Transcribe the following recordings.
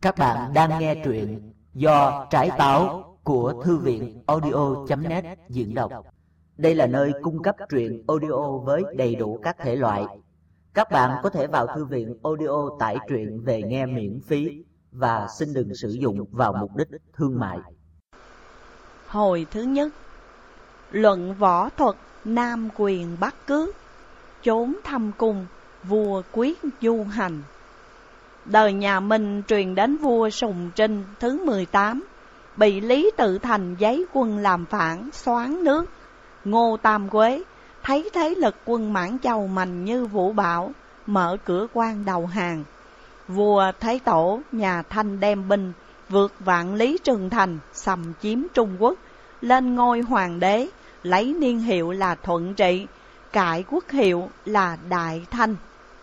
Các bạn đang nghe truyện do Trái Táo của Thư viện audio.net diễn đọc. Đây là nơi cung cấp truyện audio với đầy đủ các thể loại. Các bạn có thể vào thư viện audio tải truyện về nghe miễn phí và xin đừng sử dụng vào mục đích thương mại. Hồi thứ nhất, luận võ thuật nam quyền bắc cước, trốn thăm cung, vua quyết du hành. Đời nhà Minh truyền đến vua Sùng Trinh thứ 18, bị Lý Tự Thành giấy quân làm phản, xoán nước. Ngô Tam Quế thấy thế lực quân Mãn Châu mạnh như vũ bão, mở cửa quan đầu hàng. Vua Thái Tổ nhà Thanh đem binh vượt vạn lý Trường Thành, xâm chiếm Trung Quốc, lên ngôi hoàng đế, lấy niên hiệu là Thuận Trị, cải quốc hiệu là Đại Thanh.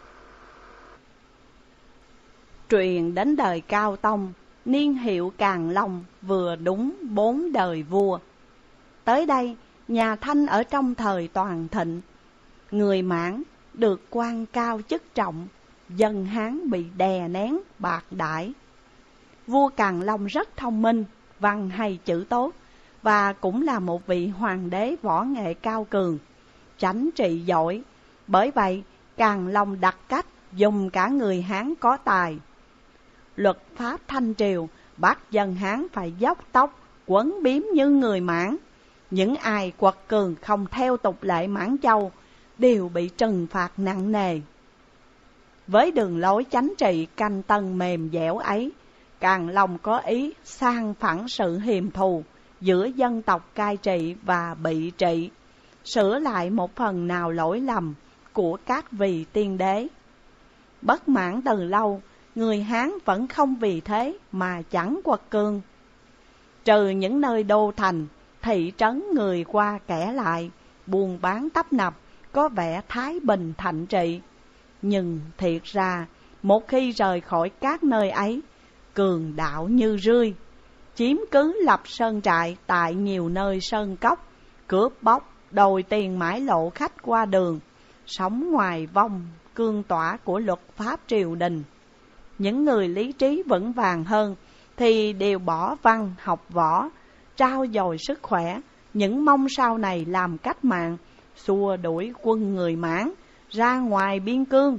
Truyền đến đời Cao Tông, niên hiệu Càn Long, vừa đúng 4 đời vua. Tới đây, nhà Thanh ở trong thời toàn thịnh, người Mãn được quan cao chức trọng, dân Hán bị đè nén bạc đãi. Vua Càn Long rất thông minh, văn hay chữ tốt, và cũng là một vị hoàng đế võ nghệ cao cường, chánh trị giỏi. Bởi vậy, Càn Long đặt cách dùng cả người Hán có tài. Luật pháp Thanh Triều bắt dân Hán phải dốc tóc, quấn bím như người Mãn. Những ai quật cường không theo tục lệ Mãn Châu đều bị trừng phạt nặng nề. Với đường lối chánh trị canh tân mềm dẻo ấy, Càn Long có ý san phẳng sự hiềm thù giữa dân tộc cai trị và bị trị, sửa lại một phần nào lỗi lầm của các vị tiên đế. Bất mãn từ lâu, người Hán vẫn không vì thế mà chẳng quật cường. Trừ những nơi đô thành, thị trấn người qua kẻ lại, buôn bán tấp nập, có vẻ thái bình thạnh trị. Nhưng thiệt ra, một khi rời khỏi các nơi ấy, cường đạo như rươi, chiếm cứ lập sơn trại tại nhiều nơi sơn cốc, cướp bóc, đòi tiền mãi lộ khách qua đường, sống ngoài vong cương tỏa của luật pháp triều đình. Những người lý trí vững vàng hơn thì đều bỏ văn học võ, trau dồi sức khỏe, những mong sau này làm cách mạng, xua đuổi quân người Mãn ra ngoài biên cương.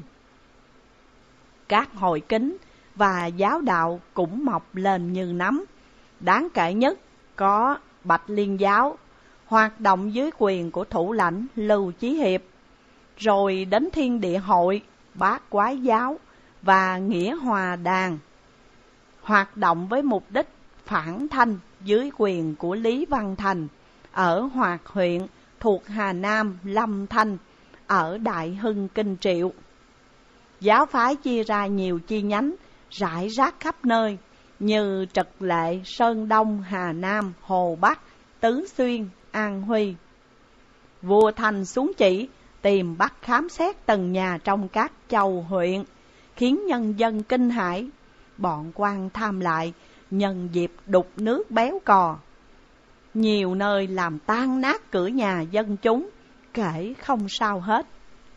Các hội kính và giáo đạo cũng mọc lên như nấm. Đáng kể nhất có Bạch Liên giáo, hoạt động dưới quyền của thủ lãnh Lưu Chí Hiệp, rồi đến Thiên Địa hội, Bát Quái giáo và Nghĩa Hòa đàn, hoạt động với mục đích phản Thanh dưới quyền của Lý Văn Thành ở Hoạt huyện thuộc Hà Nam, Lâm Thanh ở Đại Hưng Kinh Triệu. Giáo phái chia ra nhiều chi nhánh rải rác khắp nơi như Trật Lệ, Sơn Đông, Hà Nam, Hồ Bắc, Tứ Xuyên, An Huy. Vua Thành xuống chỉ tìm bắt khám xét từng nhà trong các châu huyện, khiến nhân dân kinh hãi. Bọn quan tham lại nhân dịp đục nước béo cò, nhiều nơi làm tan nát cửa nhà dân chúng, kể không sao hết.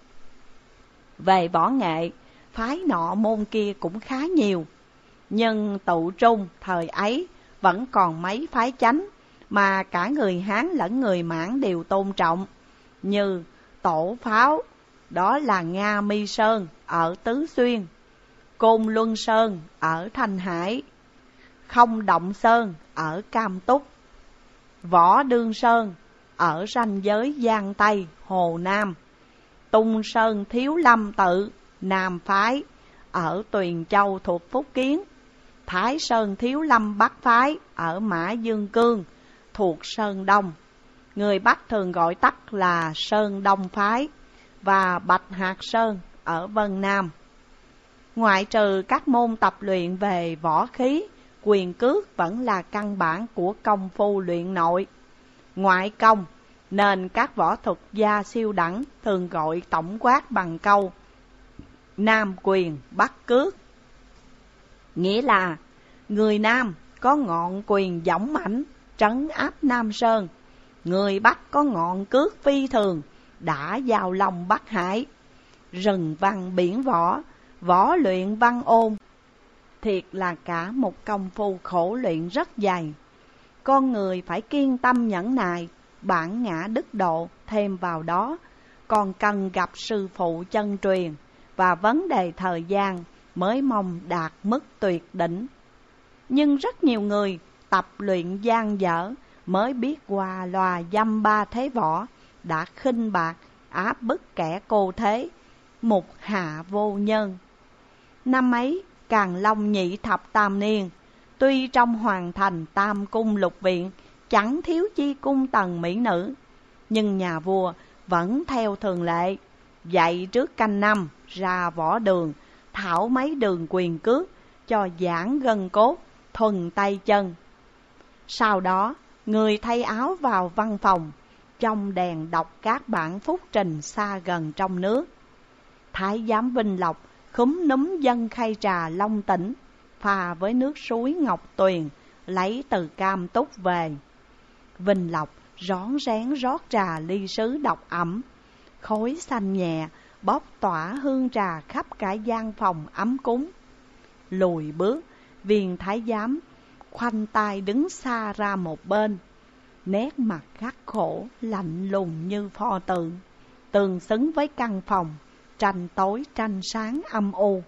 Về võ nghệ, phái nọ môn kia cũng khá nhiều, nhưng tụ trung thời ấy vẫn còn mấy phái chánh mà cả người Hán lẫn người Mãn đều tôn trọng, như Tổ Pháo, đó là Nga Mi Sơn ở Tứ Xuyên, Côn Luân Sơn ở Thanh Hải, Không Động Sơn ở Cam Túc, Võ Đương Sơn ở ranh giới Giang Tây, Hồ Nam, Tung Sơn Thiếu Lâm Tự, Nam Phái ở Tuyền Châu thuộc Phúc Kiến, Thái Sơn Thiếu Lâm Bắc Phái ở Mã Dương Cương thuộc Sơn Đông, người Bắc thường gọi tắt là Sơn Đông Phái, và Bạch Hạc Sơn ở Vân Nam. Ngoại trừ các môn tập luyện về võ khí, quyền cước vẫn là căn bản của công phu luyện nội. Ngoại công, nên các võ thuật gia siêu đẳng thường gọi tổng quát bằng câu Nam quyền Bắc cước, nghĩa là người Nam có ngọn quyền dõng mãnh trấn áp Nam Sơn, người Bắc có ngọn cước phi thường đã vào lòng Bắc Hải. Rừng văn biển võ, võ luyện văn ôn, Thiệt là cả một công phu khổ luyện rất dày. Con người phải kiên tâm nhẫn nại, bản ngã đức độ, thêm vào đó còn cần gặp sư phụ chân truyền, và vấn đề thời gian mới mong đạt mức tuyệt đỉnh. Nhưng rất nhiều người tập luyện dang dở mới biết qua loa dăm ba thế võ, đã khinh bạc áp bức kẻ cô thế, mục hạ vô nhân. Năm ấy Càn Long nhị thập tam niên, tuy trong hoàng thành tam cung lục viện chẳng thiếu chi cung tần mỹ nữ, nhưng nhà vua vẫn theo thường lệ, dậy trước canh năm ra võ đường, thảo mấy đường quyền cước cho giãn gân cốt, thuần tay chân. Sau đó người thay áo vào văn phòng, trong đèn đọc các bản phúc trình xa gần trong nước. Thái giám Vinh Lộc khúm núm dân khay trà Long Tỉnh, pha với nước suối Ngọc Tuyền lấy từ Cam Túc về. Vinh Lộc rón rén rót trà ly sứ độc ẩm, khói xanh nhẹ bốc tỏa hương trà khắp cả gian phòng ấm cúng. Lùi bước, viên thái giám khoanh tay đứng xa ra một bên, nét mặt khắc khổ lạnh lùng như pho tượng, tương xứng với căn phòng tranh tối tranh sáng âm u.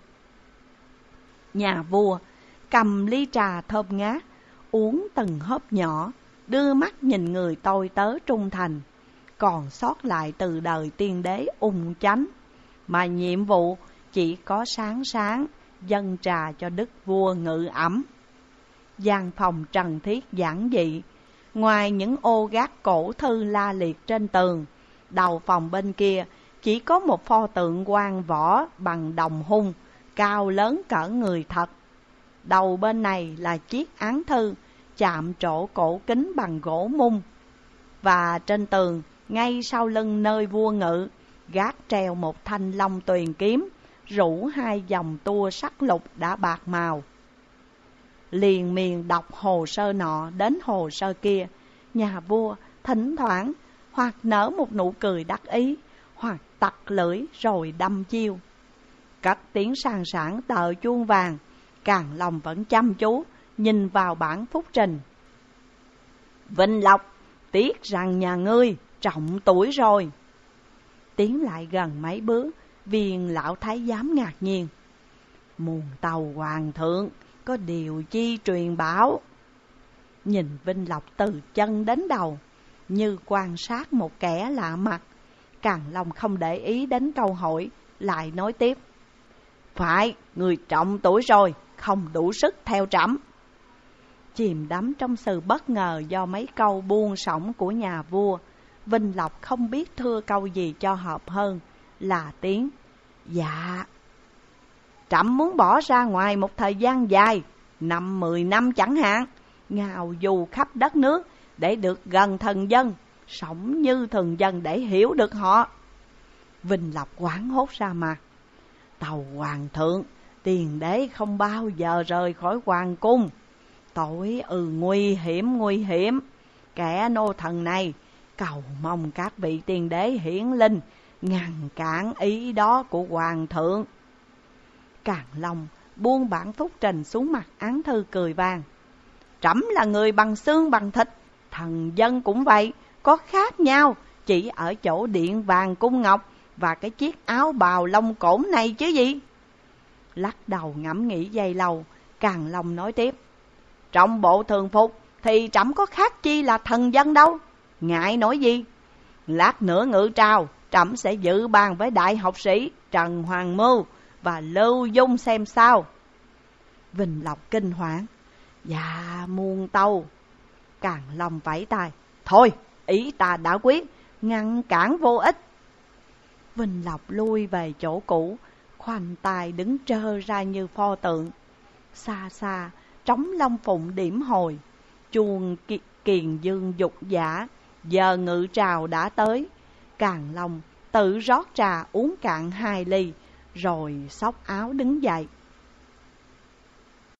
Nhà vua cầm ly trà thơm ngát, uống từng hớp nhỏ, đưa mắt nhìn người tôi tớ trung thành còn sót lại từ đời tiên đế Ung Chánh, mà nhiệm vụ chỉ có sáng sáng dâng trà cho đức vua ngự ẩm. Gian phòng trần thiết giản dị, ngoài những ô gác cổ thư la liệt trên tường, đầu phòng bên kia chỉ có một pho tượng quan võ bằng đồng hung, cao lớn cỡ người thật. Đầu bên này là chiếc án thư chạm trổ cổ kính bằng gỗ mung, và trên tường ngay sau lưng nơi vua ngự gác treo một thanh long tuyền kiếm rủ hai dòng tua sắc lục đã bạc màu. Liền miền đọc hồ sơ nọ đến hồ sơ kia, nhà vua thỉnh thoảng hoặc nở một nụ cười đắc ý, hoặc tặc lưỡi rồi đâm chiêu. Cất tiếng sang sảng tờ chuông vàng, Càn Long vẫn chăm chú nhìn vào bản phúc trình. Vinh Lộc, tiếc rằng nhà ngươi trọng tuổi rồi. Tiến lại gần mấy bước, viên lão thái giám ngạc nhiên. Muôn tàu hoàng thượng có điều chi truyền bảo. Nhìn Vinh Lộc từ chân đến đầu như quan sát một kẻ lạ mặt, Càn Long không để ý đến câu hỏi, lại nói tiếp. Phải, người trọng tuổi rồi, không đủ sức theo trẫm. Chìm đắm trong sự bất ngờ do mấy câu buông xõng của nhà vua, Vinh Lộc không biết thưa câu gì cho hợp hơn là tiếng dạ. Trẫm muốn bỏ ra ngoài một thời gian dài, 5-10 năm chẳng hạn, ngào du khắp đất nước để được gần thần dân, sống như thần dân để hiểu được họ. Vinh Lộc hoảng hốt ra mặt. Tàu hoàng thượng, tiền đế không bao giờ rời khỏi hoàng cung. Tội nguy hiểm. Kẻ nô thần này cầu mong các vị tiền đế hiển linh ngăn cản ý đó của hoàng thượng. Càn Long buông bản phúc trình xuống mặt án thư cười vang. Trẫm là người bằng xương bằng thịt, thần dân cũng vậy, có khác nhau chỉ ở chỗ điện vàng cung ngọc và cái chiếc áo bào lông cổn này chứ gì. Lắc đầu ngẫm nghĩ giây lâu, Càn Long nói tiếp. Trong bộ thường phục thì trẫm có khác chi là thần dân đâu, ngại nói gì. Lát nữa ngự trào, trẫm sẽ dự bàn với đại học sĩ Trần Hoàng Mưu và Lưu Dung xem sao. Vinh Lộc kinh hoảng. Dạ muôn tâu. Càn Long vẫy tay. Thôi, ý ta đã quyết, ngăn cản vô ích. Vinh Lộc lui về chỗ cũ, khoanh tay đứng trơ ra như pho tượng. Xa xa trống long phụng điểm hồi, chuông kiền dương dục giả. Giờ ngự trào đã tới. Càn Long tự rót trà uống cạn 2 ly, rồi xốc áo đứng dậy.